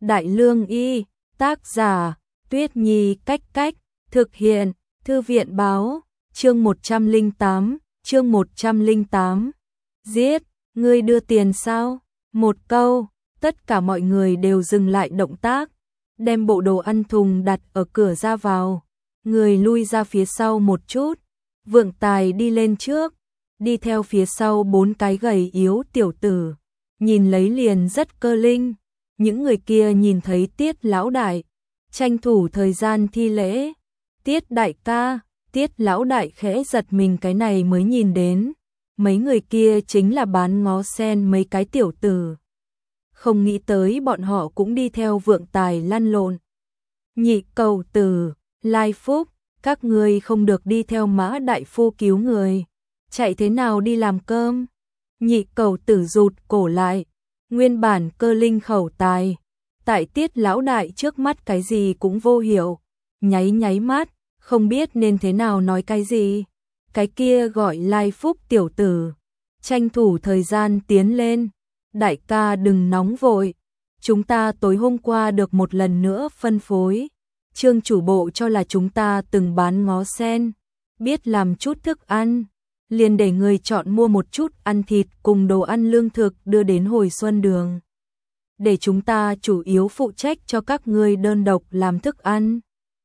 Đại Lương Y, tác giả, Tuyết Nhi Cách Cách, thực hiện, Thư viện Báo, chương 108. Giết, ngươi đưa tiền sao? Một câu, tất cả mọi người đều dừng lại động tác, đem bộ đồ ăn thùng đặt ở cửa ra vào, người lui ra phía sau một chút, Vượng Tài đi lên trước, đi theo phía sau 4 cái gầy yếu tiểu tử, nhìn lấy liền rất cơ linh. Những người kia nhìn thấy Tiết lão đại, tranh thủ thời gian thi lễ. Tiết đại ca, Tiết lão đại khẽ giật mình, cái này mới nhìn đến, mấy người kia chính là bán ngó sen mấy cái tiểu tử. Không nghĩ tới bọn họ cũng đi theo Vượng Tài lăn lộn. Nhị cầu tử, Lai Phúc, các ngươi không được đi theo Mã đại phu cứu người, chạy thế nào đi làm cơm? Nhị cầu tử rụt cổ lại, nguyên bản cơ linh khẩu tài, tại Tiết lão đại trước mắt cái gì cũng vô hiểu, nháy mắt, không biết nên thế nào nói cái gì. Cái kia gọi Lai Phúc tiểu tử, tranh thủ thời gian tiến lên, đại ca đừng nóng vội, chúng ta tối hôm qua được một lần nữa phân phối, Trương chủ bộ cho là chúng ta từng bán ngó sen, biết làm chút thức ăn, liền để người chọn mua một chút ăn thịt cùng đồ ăn lương thực đưa đến Hồi Xuân Đường, để chúng ta chủ yếu phụ trách cho các ngươi đơn độc làm thức ăn.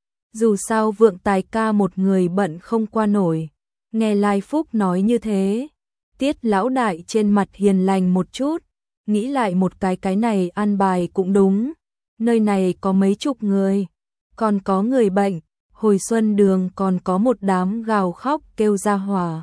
Dù sao Vượng Tài ca một người bận không qua nổi. Nghe Lai Phúc nói như thế, Tiết lão đại trên mặt hiền lành một chút, nghĩ lại một cái này ăn bài cũng đúng, nơi này có mấy chục người, còn có người bệnh, Hồi Xuân Đường còn có một đám gào khóc kêu ra hỏa.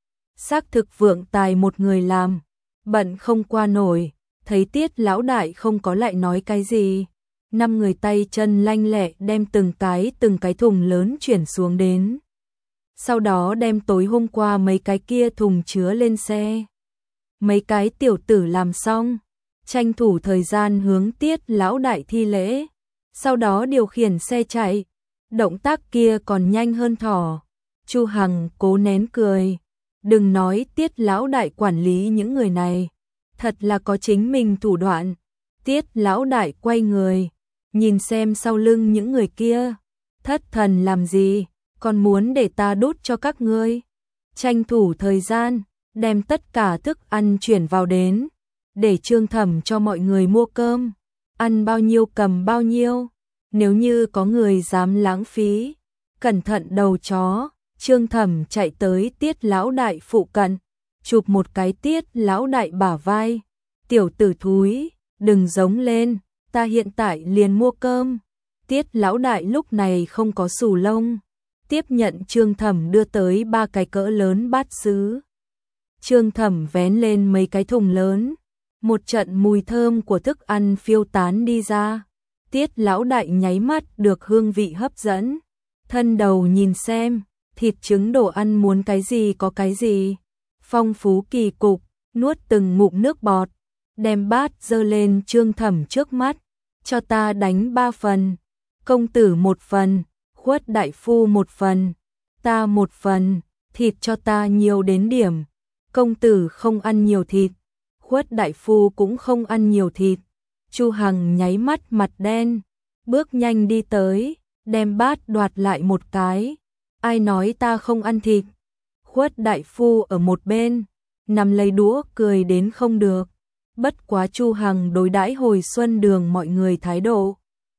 Xác thực Vượng Tài một người làm, bận không qua nổi, thấy Tiết lão đại không có lại nói cái gì. 5 người tay chân lanh lẹ đem từng cái thùng lớn chuyển xuống đến. Sau đó đem tối hôm qua mấy cái kia thùng chứa lên xe. Mấy cái tiểu tử làm xong, tranh thủ thời gian hướng Tiết lão đại thi lễ, sau đó điều khiển xe chạy. Động tác kia còn nhanh hơn thỏ. Chu Hằng cố nén cười, đừng nói Tiết lão đại quản lý những người này, thật là có chính mình thủ đoạn. Tiết lão đại quay người, nhìn xem sau lưng những người kia, thất thần làm gì, còn muốn để ta đút cho các ngươi. Tranh thủ thời gian, đem tất cả thức ăn chuyển vào đến, để Trương Thẩm cho mọi người mua cơm, ăn bao nhiêu cầm bao nhiêu, nếu như có người dám lãng phí, cẩn thận đầu chó. Trương Thẩm chạy tới Tiết lão đại phụ cận, chụp một cái Tiết lão đại bả vai, tiểu tử thúi, đừng giống lên, ta hiện tại liền mua cơm. Tiết lão đại lúc này không có xù lông, tiếp nhận Trương Thẩm đưa tới 3 cái cỡ lớn bát sứ. Trương Thẩm vén lên mấy cái thùng lớn, một trận mùi thơm của thức ăn phiêu tán đi ra. Tiết lão đại nháy mắt được hương vị hấp dẫn, thân đầu nhìn xem, thịt trứng đồ ăn muốn cái gì có cái gì, phong phú kỳ cục, nuốt từng ngụm nước bọt, đem bát dơ lên Trương Thẩm trước mắt, cho ta đánh 3 phần, công tử 1 phần, Khuất đại phu 1 phần, ta 1 phần, thịt cho ta nhiều đến điểm, công tử không ăn nhiều thịt, Khuất đại phu cũng không ăn nhiều thịt. Chu Hằng nháy mắt mặt đen, bước nhanh đi tới, đem bát đoạt lại một cái. Ai nói ta không ăn thịt? Khuất đại phu ở một bên, nằm lấy đũa cười đến không được. Bất quá Chu Hằng đối đãi Hồi Xuân Đường mọi người thái độ,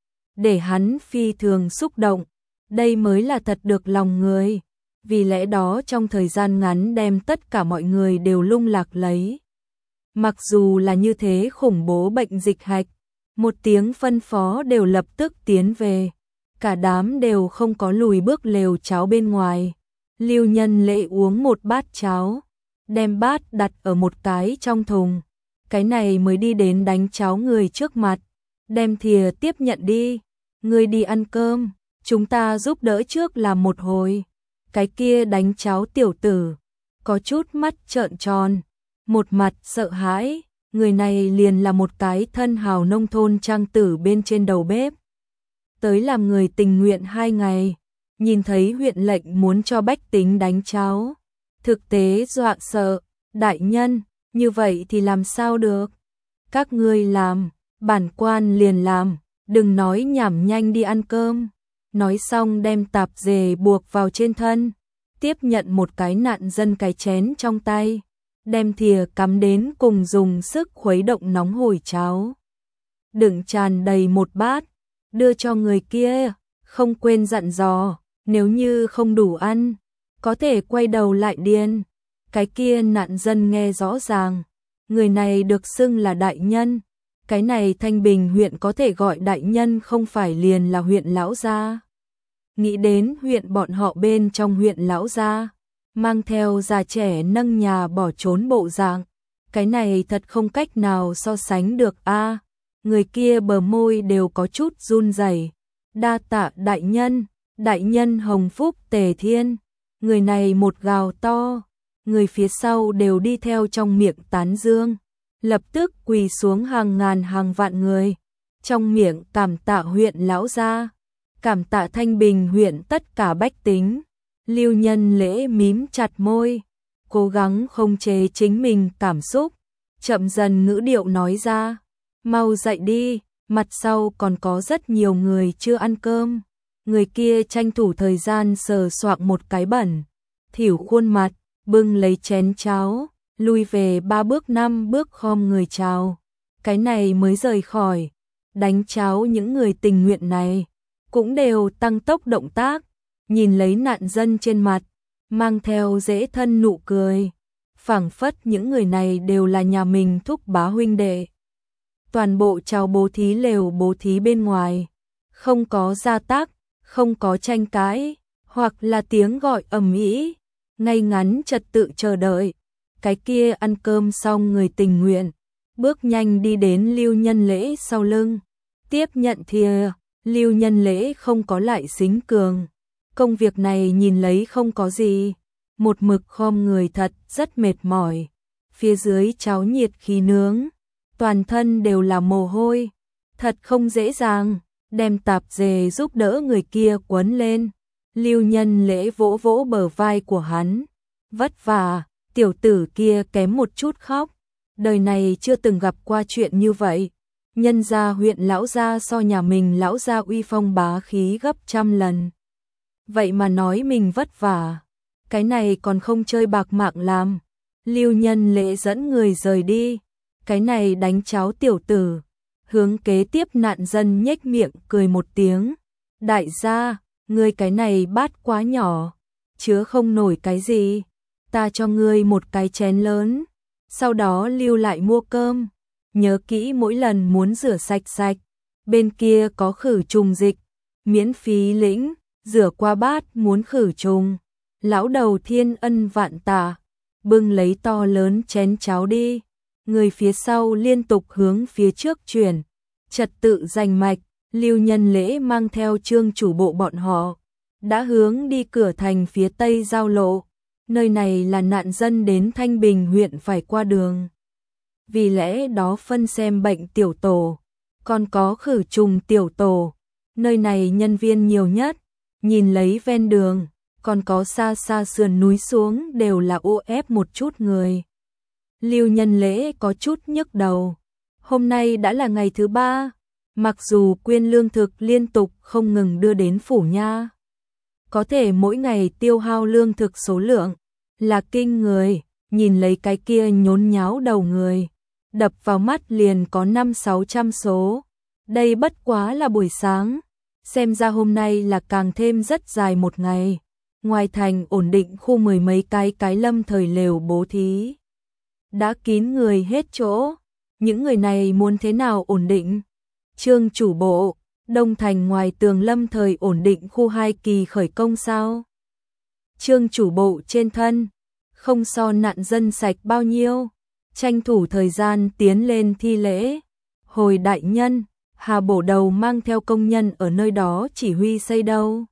để hắn phi thường xúc động, đây mới là thật được lòng người. Vì lẽ đó trong thời gian ngắn đem tất cả mọi người đều lung lạc lấy. Mặc dù là như thế khủng bố bệnh dịch hạch, một tiếng phân phó đều lập tức tiến về. Cả đám đều không có lùi bước lều cháo bên ngoài. Lưu Nhân Lệ uống một bát cháo, đem bát đặt ở một cái trong thùng. Cái này mới đi đến đánh cháo người trước mặt, đem thìa tiếp nhận đi. Ngươi đi ăn cơm, chúng ta giúp đỡ trước làm một hồi. Cái kia đánh cháo tiểu tử, có chút mắt trợn tròn, một mặt sợ hãi, người này liền là một cái thân hào nông thôn trang tử bên trên đầu bếp. Tới làm người tình nguyện 2 ngày, nhìn thấy huyện lệnh muốn cho bách tính đánh cháo, thực tế dọa sợ. Đại nhân, như vậy thì làm sao được? Các ngươi làm, bản quan liền làm, đừng nói nhảm, nhanh đi ăn cơm. Nói xong đem tạp dề buộc vào trên thân, tiếp nhận một cái nạn dân cái chén trong tay, đem thìa cắm đến cùng dùng sức khuấy động nóng hổi cháo. Đựng tràn đầy một bát, đưa cho người kia, không quên dặn dò, nếu như không đủ ăn, có thể quay đầu lại điền. Cái kia nạn dân nghe rõ ràng, người này được xưng là đại nhân. Cái này Thanh Bình huyện có thể gọi đại nhân không phải liền là huyện lão gia. Nghĩ đến huyện bọn họ bên trong huyện lão gia, mang theo già trẻ nâng nhà bỏ trốn bộ dạng, cái này thật không cách nào so sánh được a. Người kia bờ môi đều có chút run rẩy. Đa tạ đại nhân hồng phúc tề thiên. Người này một gào to, người phía sau đều đi theo trong miệng tán dương, lập tức quỳ xuống hàng ngàn hàng vạn người, trong miệng cảm tạ huyện lão gia, cảm tạ Thanh Bình huyện tất cả bách tính. Lưu Nhân Lễ mím chặt môi, cố gắng không chế chính mình cảm xúc, chậm dần ngữ điệu nói ra, mau dậy đi, mặt sau còn có rất nhiều người chưa ăn cơm. Người kia tranh thủ thời gian sờ soạng một cái bẩn thỉu khuôn mặt, bưng lấy chén cháo, lui về 3 bước 5 bước khom người chào. Cái này mới rời khỏi, đánh cháo những người tình nguyện này cũng đều tăng tốc động tác, nhìn lấy nạn dân trên mặt, mang theo dễ thân nụ cười, phảng phất những người này đều là nhà mình thúc bá huynh đệ. Toàn bộ chào bố thí lều bố thí bên ngoài, không có gia tác, không có tranh cãi, hoặc là tiếng gọi ầm ĩ, ngay ngắn trật tự chờ đợi. Cái kia ăn cơm xong người tình nguyện, bước nhanh đi đến Lưu Nhân Lễ sau lưng, tiếp nhận thìa. Lưu Nhân Lễ không có lại xính cường, công việc này nhìn lấy không có gì, một mực khom người thật rất mệt mỏi. Phía dưới cháo nhiệt khí nướng, toàn thân đều là mồ hôi, thật không dễ dàng, đem tạp dề giúp đỡ người kia quấn lên. Lưu Nhân Lễ vỗ vỗ bờ vai của hắn, vất vả, tiểu tử kia kém một chút khóc, đời này chưa từng gặp qua chuyện như vậy. Nhân gia huyện lão gia so nhà mình lão gia uy phong bá khí gấp trăm lần. Vậy mà nói mình vất vả, cái này còn không chơi bạc mạng làm. Lưu Nhân Lễ dẫn người rời đi, cái này đánh cháo tiểu tử, hướng kế tiếp nạn dân nhếch miệng cười một tiếng. Đại gia, ngươi cái này bát quá nhỏ, chứa không nổi cái gì, ta cho ngươi một cái chén lớn, sau đó lưu lại mua cơm. Nhớ kỹ mỗi lần muốn rửa sạch sạch, bên kia có khử trùng dịch, miễn phí lĩnh, rửa qua bát muốn khử trùng. Lão đầu thiên ân vạn tạ, bưng lấy to lớn chén cháo đi, người phía sau liên tục hướng phía trước chuyển, trật tự rành mạch. Lưu Nhân Lễ mang theo Trương chủ bộ bọn họ, đã hướng đi cửa thành phía tây giao lộ, nơi này là nạn dân đến Thanh Bình huyện phải qua đường. Vì lẽ đó phân xem bệnh tiểu tổ, còn có khử trùng tiểu tổ, nơi này nhân viên nhiều nhất, nhìn lấy ven đường, còn có xa xa sườn núi xuống đều là ô ép một chút người. Lưu Nhân Lễ có chút nhức đầu, hôm nay đã là ngày thứ 3, mặc dù quyên lương thực liên tục không ngừng đưa đến phủ nha, có thể mỗi ngày tiêu hao lương thực số lượng là kinh người, nhìn lấy cái kia nhốn nháo đầu người, đập vào mắt liền có 500-600 số. Đây bất quá là buổi sáng, xem ra hôm nay là càng thêm rất dài một ngày. Ngoài thành ổn định khu 10 mấy cái lâm thời lều bố thí, đã kín người hết chỗ. Những người này muốn thế nào ổn định? Trương chủ bộ, Đông Thành ngoài tường lâm thời ổn định khu 2 kỳ khởi công sao? Trương chủ bộ trên thân, không so nạn dân sạch bao nhiêu, tranh thủ thời gian tiến lên thi lễ. Hồi đại nhân, Hà bổ đầu mang theo công nhân ở nơi đó chỉ huy xây đâu.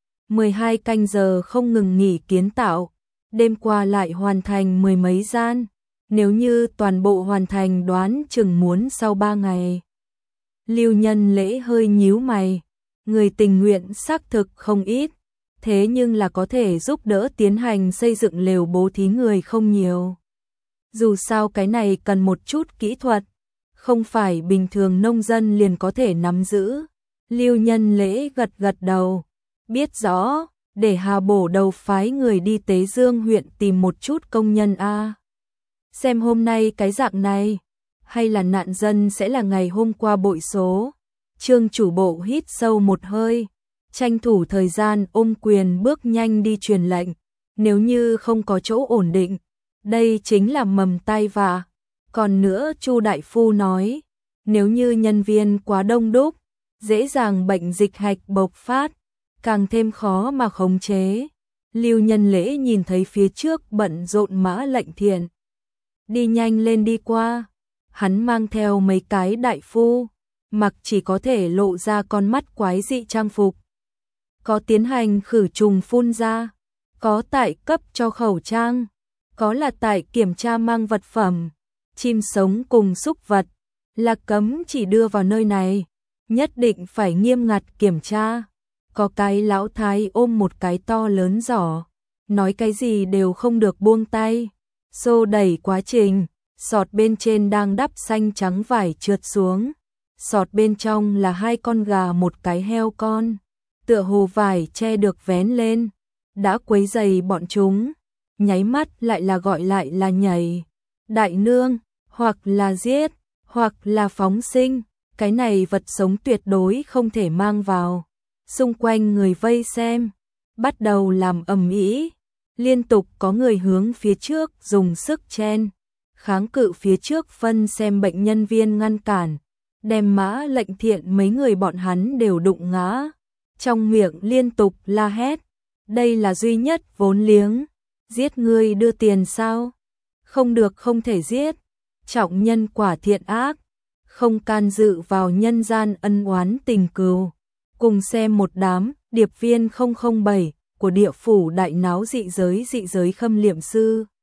12 canh giờ không ngừng nghỉ kiến tạo, đêm qua lại hoàn thành 10 mấy gian, nếu như toàn bộ hoàn thành đoán chừng muốn sau 3 ngày. Lưu Nhân Lễ hơi nhíu mày, người tình nguyện xác thực không ít, thế nhưng là có thể giúp đỡ tiến hành xây dựng lều bố thí người không nhiều. Dù sao cái này cần một chút kỹ thuật, không phải bình thường nông dân liền có thể nắm giữ. Lưu Nhân Lễ gật gật đầu, biết rõ, để Hà Bổ Đầu phái người đi Tế Dương huyện tìm một chút công nhân a. Xem hôm nay cái dạng này, hay là nạn dân sẽ là ngày hôm qua bội số. Trương chủ bộ hít sâu một hơi, tranh thủ thời gian ôm quyền bước nhanh đi truyền lệnh, nếu như không có chỗ ổn định, đây chính là mầm tai vạ. Còn nữa Chu đại phu nói, nếu như nhân viên quá đông đúc, dễ dàng bệnh dịch hạch bộc phát, càng thêm khó mà khống chế. Lưu Nhân Lễ nhìn thấy phía trước bận rộn Mã Lệnh Thiện đi nhanh lên đi qua, hắn mang theo mấy cái đại phu, mặc chỉ có thể lộ ra con mắt quái dị trang phục. Có tiến hành khử trùng phun ra, có tại cấp cho khẩu trang, có là tại kiểm tra mang vật phẩm, chim sống cùng súc vật, là cấm chỉ đưa vào nơi này, nhất định phải nghiêm ngặt kiểm tra. Có cái lão thái ôm một cái to lớn giỏ, nói cái gì đều không được buông tay, xô đẩy quá trình, sọt bên trên đang đắp xanh trắng vải trượt xuống, sọt bên trong là 2 con gà một cái heo con, tựa hồ vải che được vén lên, đã quấy rầy bọn chúng, nháy mắt lại là nhảy, đại nương, hoặc là giết, hoặc là phóng sinh, cái này vật sống tuyệt đối không thể mang vào. Xung quanh người vây xem, bắt đầu làm ầm ĩ, liên tục có người hướng phía trước dùng sức chen, kháng cự phía trước phân xem bệnh nhân viên ngăn cản, đem Mã Lệnh Thiện mấy người bọn hắn đều đụng ngã, trong miệng liên tục la hét, đây là duy nhất vốn liếng, giết người đưa tiền sao? Không được, không thể giết, trọng nhân quả thiện ác, không can dự vào nhân gian ân oán tình cừu. Cùng xem một đám điệp viên 007 của địa phủ đại náo dị giới khâm liệm sư.